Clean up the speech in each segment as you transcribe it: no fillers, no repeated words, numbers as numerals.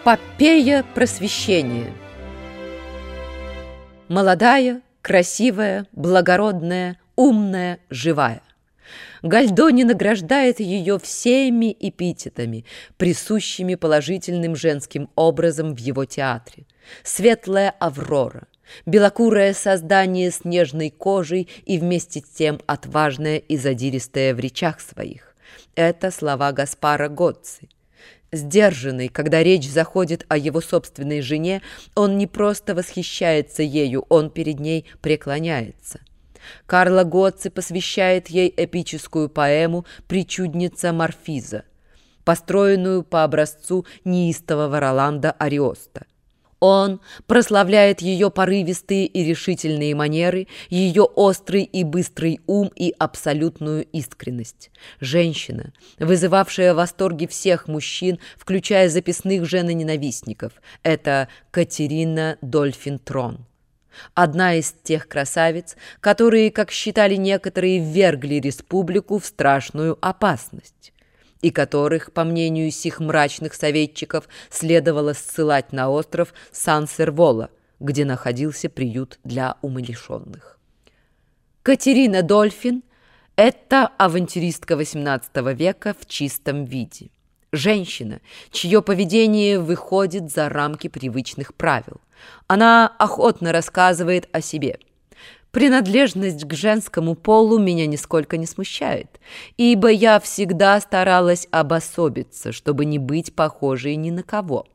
Попея просвещения. Молодая, красивая, благородная, умная, живая. Гальдони награждает ее всеми эпитетами, присущими положительным женским образом в его театре. Светлая Аврора, белокурое создание с нежной кожей и вместе с тем отважное и задиристое в речах своих. Это слова Гаспара Гоцци. Сдержанный, когда речь заходит о его собственной жене, он не просто восхищается ею, он перед ней преклоняется. Карло Гоцци посвящает ей эпическую поэму «Причудница Марфиза», построенную по образцу неистового Роланда Ариоста. Он прославляет ее порывистые и решительные манеры, ее острый и быстрый ум и абсолютную искренность. Женщина, вызывавшая восторги всех мужчин, включая записных женоненавистников, это Катерина Дольфин-Трон. Одна из тех красавиц, которые, как считали некоторые, ввергли республику в страшную опасность, и которых, по мнению сих мрачных советчиков, следовало ссылать на остров Сан-Серволо, где находился приют для умалишенных. Катерина Дольфин – это авантюристка XVIII века в чистом виде. Женщина, чье поведение выходит за рамки привычных правил. Она охотно рассказывает о себе. Принадлежность к женскому полу меня нисколько не смущает, ибо я всегда старалась обособиться, чтобы не быть похожей ни на кого.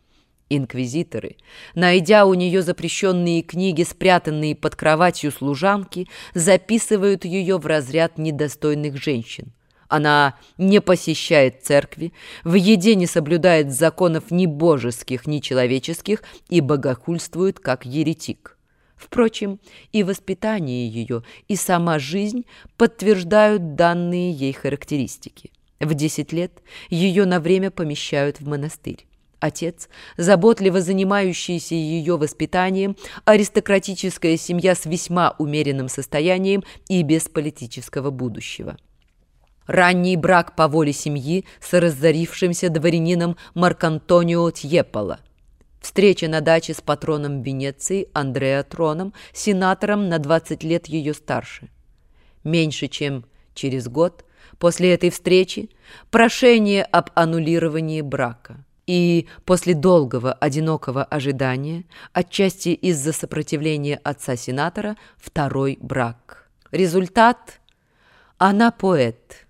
Инквизиторы, найдя у нее запрещенные книги, спрятанные под кроватью служанки, записывают ее в разряд недостойных женщин. Она не посещает церкви, в еде не соблюдает законов ни божеских, ни человеческих и богохульствует как еретик. Впрочем, и воспитание ее, и сама жизнь подтверждают данные ей характеристики. В 10 лет ее на время помещают в монастырь. Отец, заботливо занимающийся ее воспитанием, аристократическая семья с весьма умеренным состоянием и без политического будущего. Ранний брак по воле семьи с разорившимся дворянином Маркантонио Тьеполо. Встреча на даче с патроном Венеции Андреа Троном, сенатором на 20 лет ее старше. Меньше чем через год после этой встречи прошение об аннулировании брака. И после долгого, одинокого ожидания, отчасти из-за сопротивления отца-сенатора, второй брак. Результат – она поэт.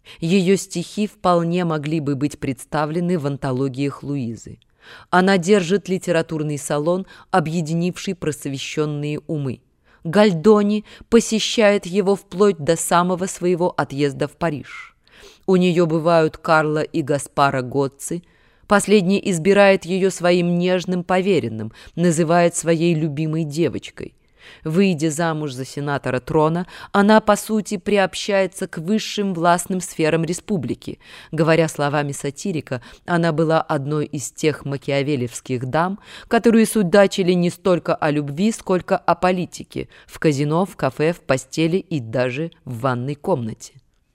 Ее стихи вполне могли бы быть представлены в антологиях Луизы. Она держит литературный салон, объединивший просвещенные умы. Гальдони посещает его вплоть до самого своего отъезда в Париж. У нее бывают Карло и Гаспара Гоцци. Последний избирает ее своим нежным поверенным, называет своей любимой девочкой. Выйдя замуж за сенатора Трона, она, по сути, приобщается к высшим властным сферам республики. Говоря словами сатирика, она была одной из тех макиавелевских дам, которые судачили не столько о любви, сколько о политике, в казино, в кафе, в постели и даже в ванной комнате.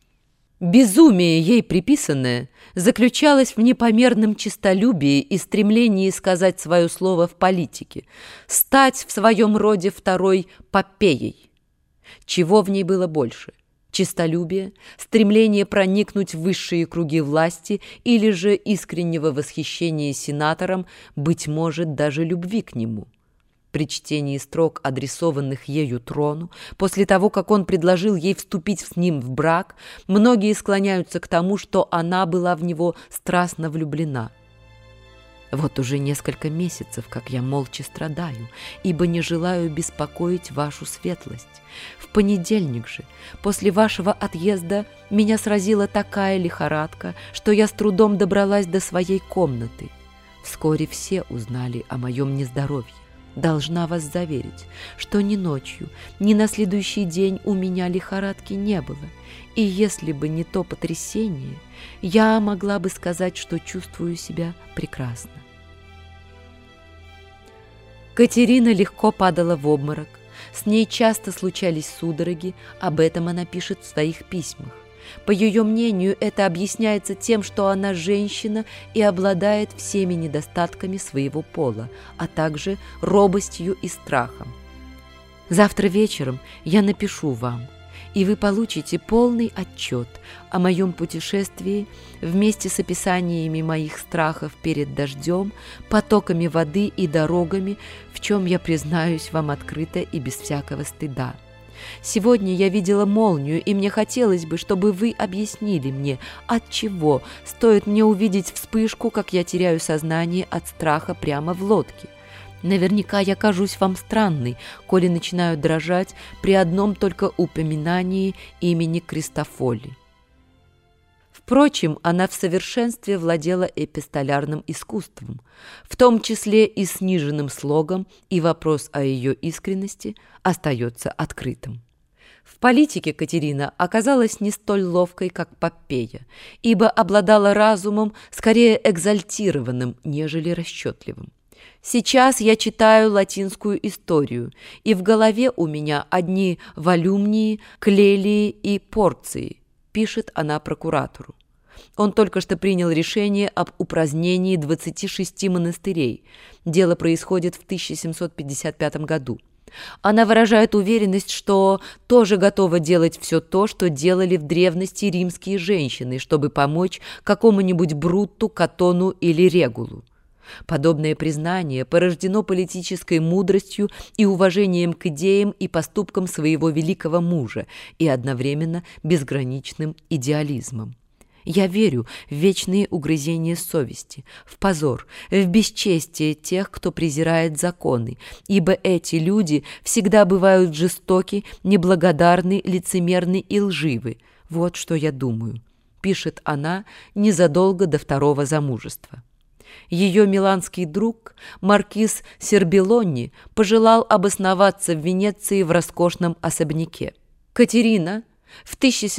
Безумие, ей приписанное, заключалось в непомерном честолюбии и стремлении сказать свое слово в политике, стать в своем роде второй Попеей. Чего в ней было больше? Честолюбие, стремление проникнуть в высшие круги власти или же искреннего восхищения сенатором, быть может, даже любви к нему? При чтении строк, адресованных ею Трону, после того, как он предложил ей вступить с ним в брак, многие склоняются к тому, что она была в него страстно влюблена. «Вот уже несколько месяцев, как я молча страдаю, ибо не желаю беспокоить вашу светлость. В понедельник же, после вашего отъезда, меня сразила такая лихорадка, что я с трудом добралась до своей комнаты. Вскоре все узнали о моем нездоровье. Должна вас заверить, что ни ночью, ни на следующий день у меня лихорадки не было, и если бы не то потрясение, я могла бы сказать, что чувствую себя прекрасно». Катерина легко падала в обморок, с ней часто случались судороги, об этом она пишет в своих письмах. По ее мнению, это объясняется тем, что она женщина и обладает всеми недостатками своего пола, а также робостью и страхом. Завтра вечером я напишу вам, и вы получите полный отчет о моем путешествии вместе с описаниями моих страхов перед дождем, потоками воды и дорогами, в чем я признаюсь вам открыто и без всякого стыда. Сегодня я видела молнию, и мне хотелось бы, чтобы вы объяснили мне, отчего стоит мне увидеть вспышку, как я теряю сознание от страха прямо в лодке. Наверняка я кажусь вам странной, коли начинаю дрожать при одном только упоминании имени Кристофоли. Впрочем, она в совершенстве владела эпистолярным искусством, в том числе и сниженным слогом, и вопрос о ее искренности остается открытым. В политике Катерина оказалась не столь ловкой, как Поппея, ибо обладала разумом скорее экзальтированным, нежели расчетливым. Сейчас я читаю латинскую историю, и в голове у меня одни волюмнии, клелии и порции, пишет она прокуратору. Он только что принял решение об упразднении 26 монастырей. Дело происходит в 1755 году. Она выражает уверенность, что тоже готова делать все то, что делали в древности римские женщины, чтобы помочь какому-нибудь Брутту, Катону или Регулу. Подобное признание порождено политической мудростью и уважением к идеям и поступкам своего великого мужа и одновременно безграничным идеализмом. Я верю в вечные угрызения совести, в позор, в бесчестие тех, кто презирает законы, ибо эти люди всегда бывают жестоки, неблагодарны, лицемерны и лживы. Вот что я думаю, пишет она незадолго до второго замужества. Ее миланский друг, маркиз Сербеллони, пожелал обосноваться в Венеции в роскошном особняке. Катерина в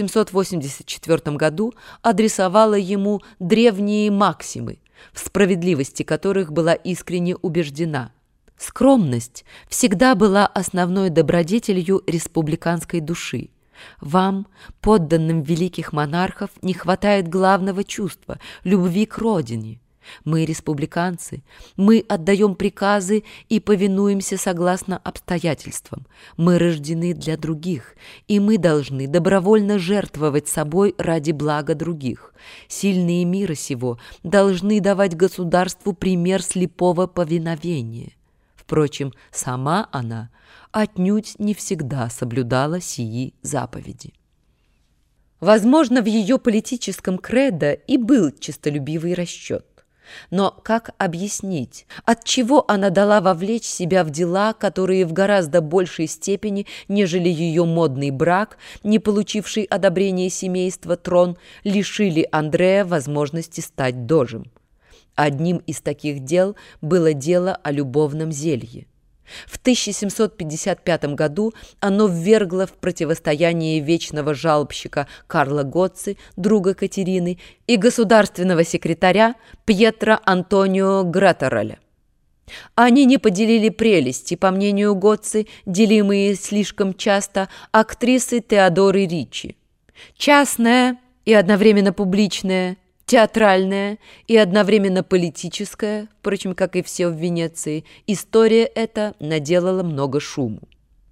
1784 году адресовала ему древние максимы, в справедливости которых была искренне убеждена. Скромность всегда была основной добродетелью республиканской души. Вам, подданным великих монархов, не хватает главного чувства – любви к родине. Мы, республиканцы, мы отдаем приказы и повинуемся согласно обстоятельствам. Мы рождены для других, и мы должны добровольно жертвовать собой ради блага других. Сильные мира сего должны давать государству пример слепого повиновения. Впрочем, сама она отнюдь не всегда соблюдала сии заповеди. Возможно, в ее политическом кредо и был честолюбивый расчет. Но как объяснить, отчего она дала вовлечь себя в дела, которые в гораздо большей степени, нежели ее модный брак, не получивший одобрения семейства трон, лишили Андрея возможности стать дожем? Одним из таких дел было дело о любовном зелье. В 1755 году оно ввергло в противостояние вечного жалобщика Карла Гоцци, друга Катерины, и государственного секретаря Пьетро Антонио Гратароля. Они не поделили прелести, по мнению Гоцци, делимые слишком часто актрисы Теодоры Риччи. Частная и одновременно публичная, театральная и одновременно политическая, впрочем, как и все в Венеции, история эта наделала много шуму.